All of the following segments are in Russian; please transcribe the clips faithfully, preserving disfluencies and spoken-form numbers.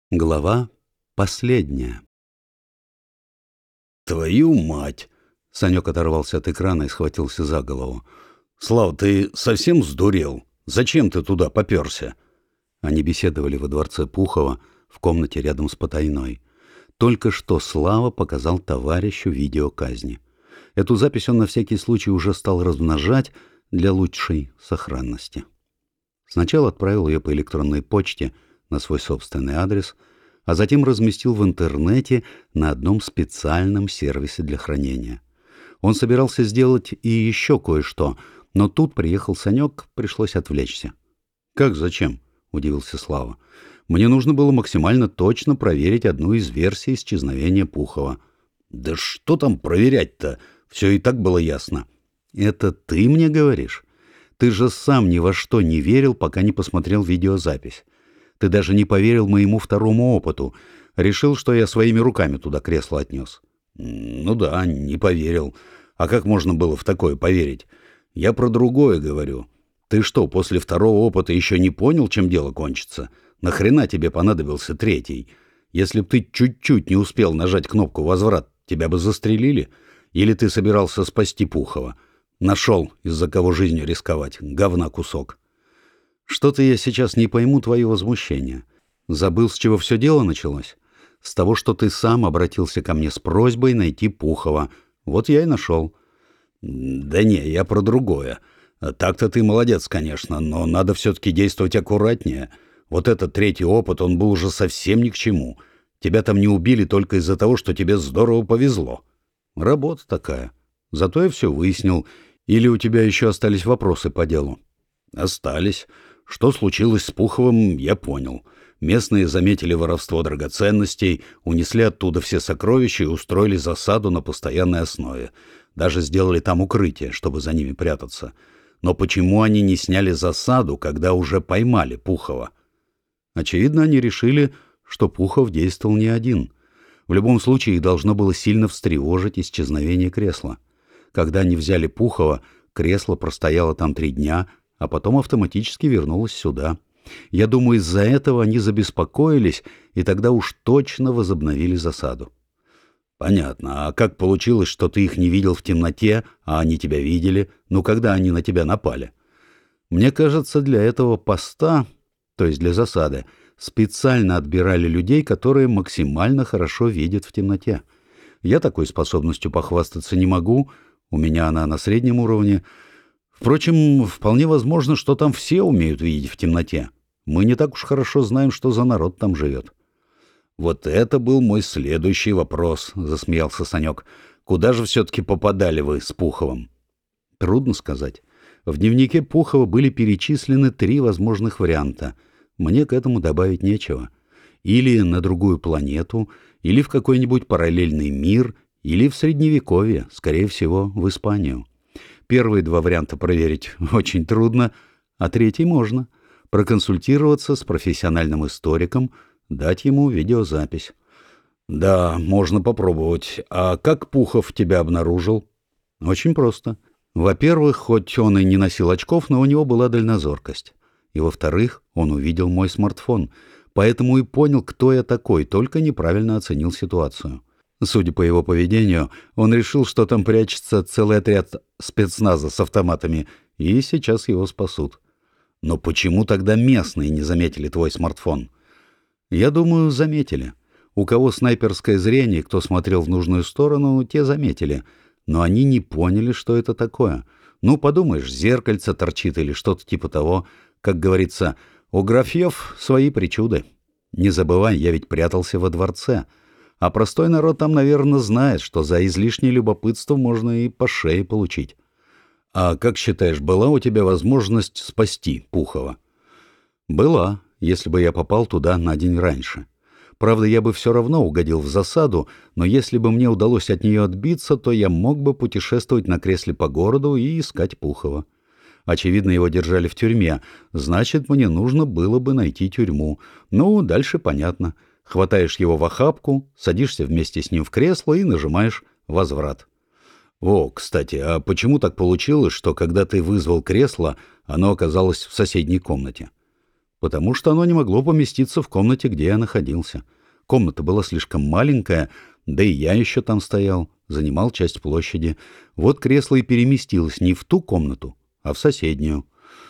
Глава последняя. «Твою мать!» — Санек оторвался от экрана и схватился за голову. «Слав, ты совсем сдурел? Зачем ты туда попёрся?» Они беседовали во дворце Пухова в комнате рядом с потайной. Только что Слава показал товарищу видео казни. Эту запись он на всякий случай уже стал размножать для лучшей сохранности. Сначала отправил ее по электронной почте на свой собственный адрес, а затем разместил в интернете на одном специальном сервисе для хранения. Он собирался сделать и еще кое-что, но тут приехал Санек, пришлось отвлечься. «Как зачем?» — удивился Слава. «Мне нужно было максимально точно проверить одну из версий исчезновения Пухова». «Да что там проверять-то? Все и так было ясно». «Это ты мне говоришь? Ты же сам ни во что не верил, пока не посмотрел видеозапись. Ты даже не поверил моему второму опыту. Решил, что я своими руками туда кресло отнес». «Ну да, не поверил. А как можно было в такое поверить? Я про другое говорю. Ты что, после второго опыта еще не понял, чем дело кончится? Нахрена тебе понадобился третий? Если б ты чуть-чуть не успел нажать кнопку «Возврат», тебя бы застрелили? Или ты собирался спасти Пухова? Нашел, из-за кого жизнью рисковать. Говна кусок». «Что-то я сейчас не пойму твое возмущение. Забыл, с чего все дело началось? С того, что ты сам обратился ко мне с просьбой найти Пухова. Вот я и нашел». «Да не, я про другое. Так-то ты молодец, конечно, но надо все-таки действовать аккуратнее. Вот этот третий опыт, он был уже совсем ни к чему. Тебя там не убили только из-за того, что тебе здорово повезло». «Работа такая. Зато я все выяснил. Или у тебя еще остались вопросы по делу?» «Остались. Что случилось с Пуховым, я понял. Местные заметили воровство драгоценностей, унесли оттуда все сокровища и устроили засаду на постоянной основе. Даже сделали там укрытие, чтобы за ними прятаться. Но почему они не сняли засаду, когда уже поймали Пухова?» «Очевидно, они решили, что Пухов действовал не один. В любом случае их должно было сильно встревожить исчезновение кресла. Когда они взяли Пухова, кресло простояло там три дня, а потом автоматически вернулось сюда. Я думаю, из-за этого они забеспокоились и тогда уж точно возобновили засаду». «Понятно. А как получилось, что ты их не видел в темноте, а они тебя видели? Ну, когда они на тебя напали?» «Мне кажется, для этого поста, то есть для засады, специально отбирали людей, которые максимально хорошо видят в темноте. Я такой способностью похвастаться не могу, у меня она на среднем уровне. Впрочем, вполне возможно, что там все умеют видеть в темноте. Мы не так уж хорошо знаем, что за народ там живет». «Вот это был мой следующий вопрос», — засмеялся Санек. «Куда же все-таки попадали вы с Пуховым?» «Трудно сказать. В дневнике Пухова были перечислены три возможных варианта. Мне к этому добавить нечего. Или на другую планету, или в какой-нибудь параллельный мир, или в Средневековье, скорее всего, в Испанию. Первые два варианта проверить очень трудно, а третий можно. Проконсультироваться с профессиональным историком, дать ему видеозапись». «Да, можно попробовать. А как Пухов тебя обнаружил?» «Очень просто. Во-первых, хоть он и не носил очков, но у него была дальнозоркость. И во-вторых, он увидел мой смартфон, поэтому и понял, кто я такой, только неправильно оценил ситуацию. Судя по его поведению, он решил, что там прячется целый отряд спецназа с автоматами, и сейчас его спасут». «Но почему тогда местные не заметили твой смартфон?» «Я думаю, заметили. У кого снайперское зрение, кто смотрел в нужную сторону, те заметили. Но они не поняли, что это такое. Ну, подумаешь, зеркальце торчит или что-то типа того. Как говорится, у графьев свои причуды. Не забывай, я ведь прятался во дворце. А простой народ там, наверное, знает, что за излишнее любопытство можно и по шее получить». «А как считаешь, была у тебя возможность спасти Пухова?» «Была, если бы я попал туда на день раньше. Правда, я бы все равно угодил в засаду, но если бы мне удалось от нее отбиться, то я мог бы путешествовать на кресле по городу и искать Пухова. Очевидно, его держали в тюрьме, значит, мне нужно было бы найти тюрьму. Ну, дальше понятно. Хватаешь его в охапку, садишься вместе с ним в кресло и нажимаешь «Возврат». «О, кстати, а почему так получилось, что когда ты вызвал кресло, оно оказалось в соседней комнате?» Потому что оно не могло поместиться в комнате, где я находился. Комната была слишком маленькая, да и я еще там стоял, занимал часть площади. Вот кресло и переместилось не в ту комнату, а в соседнюю.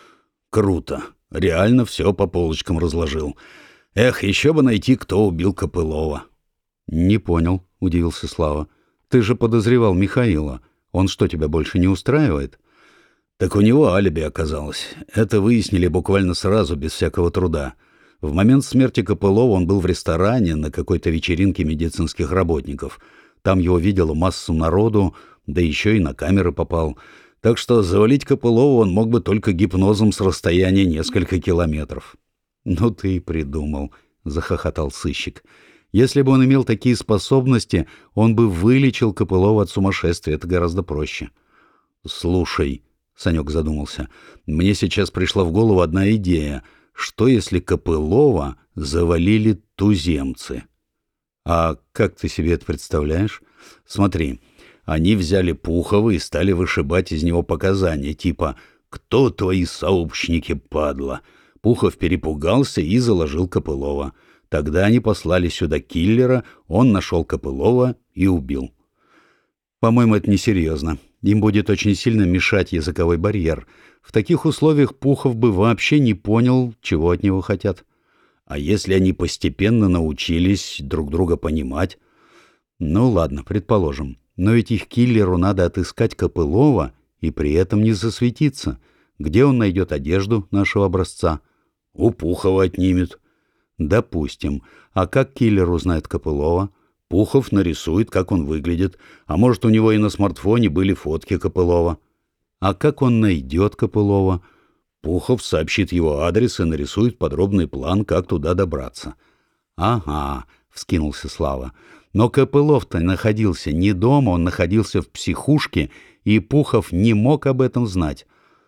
Круто. Реально все по полочкам разложил. Эх, еще бы найти, кто убил Копылова. Не понял, удивился Слава. Ты же подозревал Михаила. Он что, тебя больше не устраивает? Так у него алиби оказалось. Это выяснили буквально сразу, без всякого труда. В момент смерти Копылова он был в ресторане на какой-то вечеринке медицинских работников. Там его видела массу народу, да еще и на камеры попал. Так что завалить Копылова он мог бы только гипнозом с расстояния несколько километров. «Ну ты и придумал», — захохотал сыщик. «Если бы он имел такие способности, он бы вылечил Копылова от сумасшествия. Это гораздо проще». «Слушай», — Санек задумался, — «мне сейчас пришла в голову одна идея. Что, если Копылова завалили туземцы?» «А как ты себе это представляешь?» «Смотри, они взяли Пухова и стали вышибать из него показания, типа «Кто твои сообщники, падла?» Пухов перепугался и заложил Копылова. Тогда они послали сюда киллера, он нашел Копылова и убил». «По-моему, это несерьезно. Им будет очень сильно мешать языковой барьер. В таких условиях Пухов бы вообще не понял, чего от него хотят». «А если они постепенно научились друг друга понимать?» «Ну ладно, предположим. Но ведь их киллеру надо отыскать Копылова и при этом не засветиться. Где он найдет одежду нашего образца?» «У Пухова отнимет». «Допустим. А как киллер узнает Копылова?» «Пухов нарисует, как он выглядит. А может, у него и на смартфоне были фотки Копылова». «А как он найдет Копылова?» «Пухов сообщит его адрес и нарисует подробный план, как туда добраться». «Ага», — вскинулся Слава. «Но Копылов-то находился не дома, он находился в психушке, и Пухов не мог об этом знать».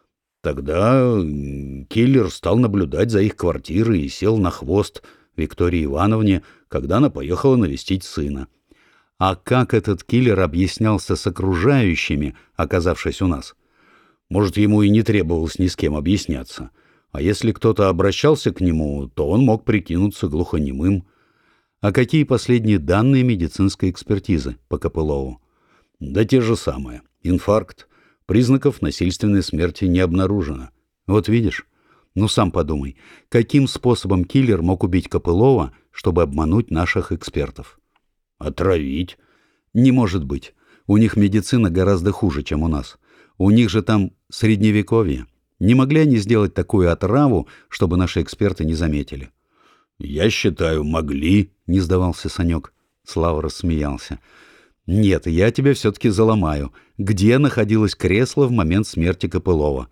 Тогда киллер стал наблюдать за их квартирой и сел на хвост Виктории Ивановне, когда она поехала навестить сына. А как этот киллер объяснялся с окружающими, оказавшись у нас? Может, ему и не требовалось ни с кем объясняться. А если кто-то обращался к нему, то он мог прикинуться глухонемым. А какие последние данные медицинской экспертизы по Копылову? Да те же самые. Инфаркт. Признаков насильственной смерти не обнаружено. Вот видишь? Ну сам подумай, каким способом киллер мог убить Копылова, чтобы обмануть наших экспертов? Отравить? Не может быть. У них медицина гораздо хуже, чем у нас. У них же там средневековье. Не могли они сделать такую отраву, чтобы наши эксперты не заметили? Я считаю, могли, не сдавался Санек. Слава рассмеялся. Нет, я тебя все-таки заломаю. Где находилось кресло в момент смерти Копылова?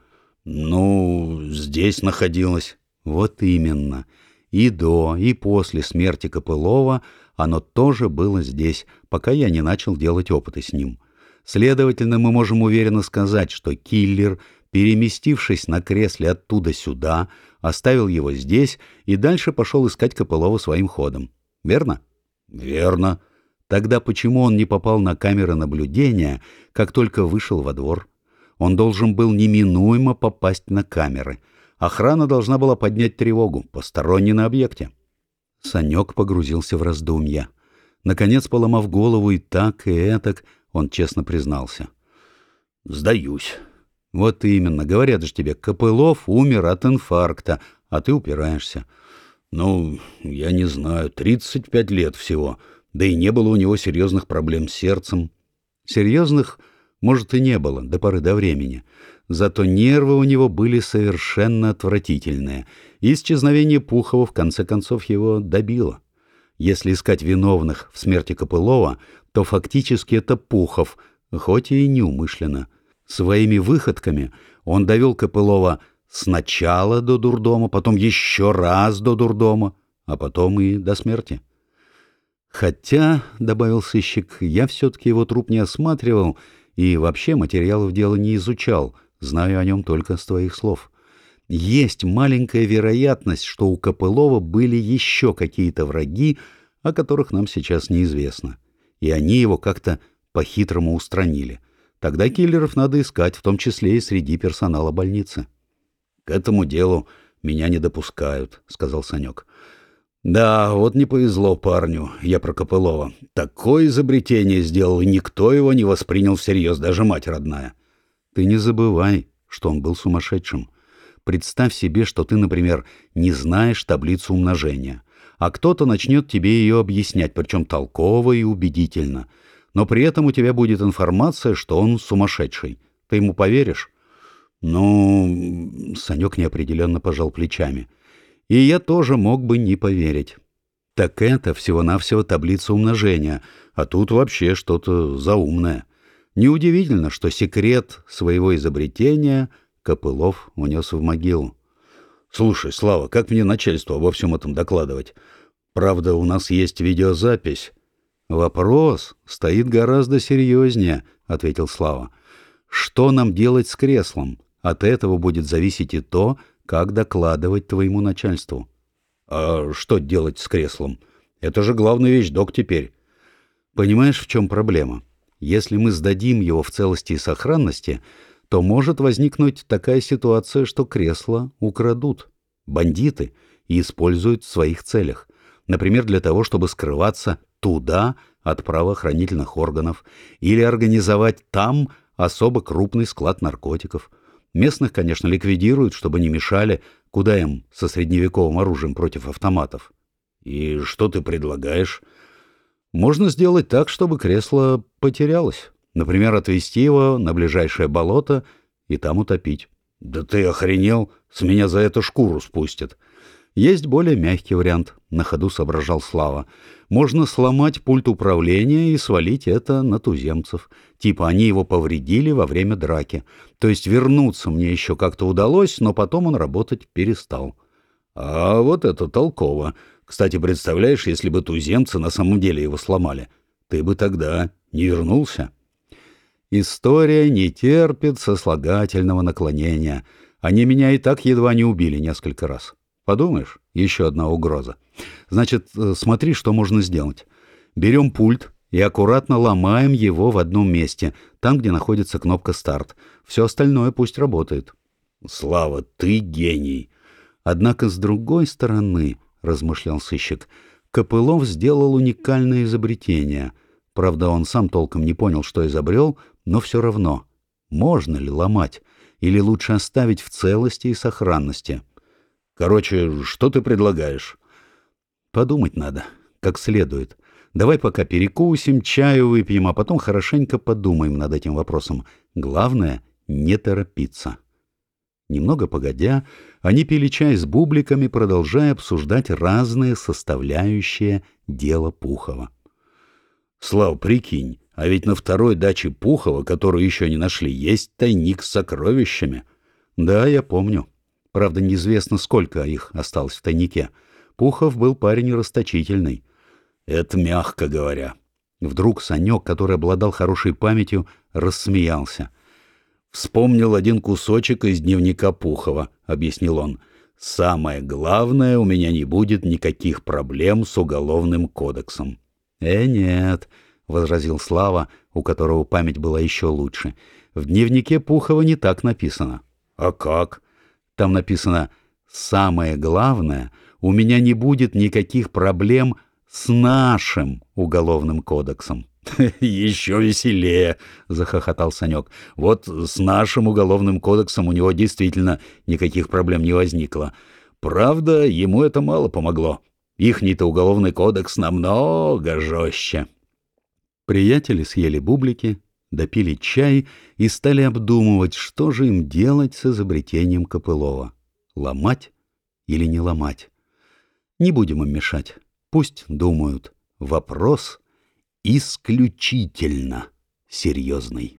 Ну, здесь находилось. Вот именно. И до, и после смерти Копылова оно тоже было здесь, пока я не начал делать опыты с ним. Следовательно, мы можем уверенно сказать, что киллер, переместившись на кресле оттуда сюда, оставил его здесь и дальше пошел искать Копылова своим ходом. Верно? Верно. Тогда почему он не попал на камеры наблюдения, как только вышел во двор? Он должен был неминуемо попасть на камеры. Охрана должна была поднять тревогу, посторонний на объекте. Санек погрузился в раздумья. Наконец, поломав голову и так, и этак, он честно признался. «Сдаюсь». «Вот именно. Говорят же тебе, Копылов умер от инфаркта, а ты упираешься». «Ну, я не знаю, тридцать пять лет всего». Да и не было у него серьезных проблем с сердцем. Серьезных, может, и не было до поры до времени. Зато нервы у него были совершенно отвратительные. И исчезновение Пухова в конце концов его добило. Если искать виновных в смерти Копылова, то фактически это Пухов, хоть и неумышленно. Своими выходками он довел Копылова сначала до дурдома, потом еще раз до дурдома, а потом и до смерти. Хотя, — добавил сыщик, — я все-таки его труп не осматривал и вообще материалов дела не изучал, знаю о нем только с твоих слов. Есть маленькая вероятность, что у Копылова были еще какие-то враги, о которых нам сейчас неизвестно, и они его как-то по-хитрому устранили. Тогда киллеров надо искать, в том числе и среди персонала больницы. К этому делу меня не допускают», — сказал Санек. «Да, вот не повезло парню, я про Копылова. Такое изобретение сделал, и никто его не воспринял всерьез, даже мать родная». «Ты не забывай, что он был сумасшедшим. Представь себе, что ты, например, не знаешь таблицу умножения, а кто-то начнет тебе ее объяснять, причем толково и убедительно. Но при этом у тебя будет информация, что он сумасшедший. Ты ему поверишь?» «Ну...» — Санек неопределенно пожал плечами. «И я тоже мог бы не поверить. Так это всего-навсего таблица умножения, а тут вообще что-то заумное. Неудивительно, что секрет своего изобретения Копылов унес в могилу». «Слушай, Слава, как мне начальству обо всем этом докладывать? Правда, у нас есть видеозапись». «Вопрос стоит гораздо серьезнее», — ответил Слава. «Что нам делать с креслом? От этого будет зависеть и то, как докладывать твоему начальству». «А что делать с креслом? Это же главный вещдок теперь». «Понимаешь, в чем проблема? Если мы сдадим его в целости и сохранности, то может возникнуть такая ситуация, что кресло украдут бандиты и используют в своих целях. Например, для того, чтобы скрываться туда от правоохранительных органов или организовать там особо крупный склад наркотиков. Местных, конечно, ликвидируют, чтобы не мешали, куда им со средневековым оружием против автоматов». «И что ты предлагаешь?» «Можно сделать так, чтобы кресло потерялось. Например, отвезти его на ближайшее болото и там утопить». «Да ты охренел? С меня за это шкуру спустят». «Есть более мягкий вариант», — на ходу соображал Слава. «Можно сломать пульт управления и свалить это на туземцев. Типа они его повредили во время драки. То есть вернуться мне еще как-то удалось, но потом он работать перестал». «А вот это толково. Кстати, представляешь, если бы туземцы на самом деле его сломали, ты бы тогда не вернулся?» «История не терпит сослагательного наклонения. Они меня и так едва не убили несколько раз. Подумаешь, еще одна угроза. Значит, смотри, что можно сделать. Берем пульт и аккуратно ломаем его в одном месте, там, где находится кнопка «Старт». Все остальное пусть работает». «Слава, ты гений!» «Однако, с другой стороны, — размышлял сыщик, — Копылов сделал уникальное изобретение. Правда, он сам толком не понял, что изобрел, но все равно. Можно ли ломать? Или лучше оставить в целости и сохранности?» «Короче, что ты предлагаешь?» «Подумать надо, как следует. Давай пока перекусим, чаю выпьем, а потом хорошенько подумаем над этим вопросом. Главное — не торопиться». Немного погодя, они пили чай с бубликами, продолжая обсуждать разные составляющие дела Пухова. «Слав, прикинь, а ведь на второй даче Пухова, которую еще не нашли, есть тайник с сокровищами». «Да, я помню. Правда, неизвестно, сколько их осталось в тайнике. Пухов был парень расточительный». «Это мягко говоря». Вдруг Санек, который обладал хорошей памятью, рассмеялся. «Вспомнил один кусочек из дневника Пухова», — объяснил он. «Самое главное, у меня не будет никаких проблем с уголовным кодексом». «Э, нет», — возразил Слава, у которого память была еще лучше. «В дневнике Пухова не так написано». «А как?» «Там написано: самое главное, у меня не будет никаких проблем с нашим уголовным кодексом». «Еще веселее», — захохотал Санек. «Вот с нашим уголовным кодексом у него действительно никаких проблем не возникло. Правда, ему это мало помогло. Ихний-то уголовный кодекс намного жестче». Приятели съели бублики, допили чай и стали обдумывать, что же им делать с изобретением Копылова. Ломать или не ломать? Не будем им мешать. Пусть думают. Вопрос исключительно серьезный.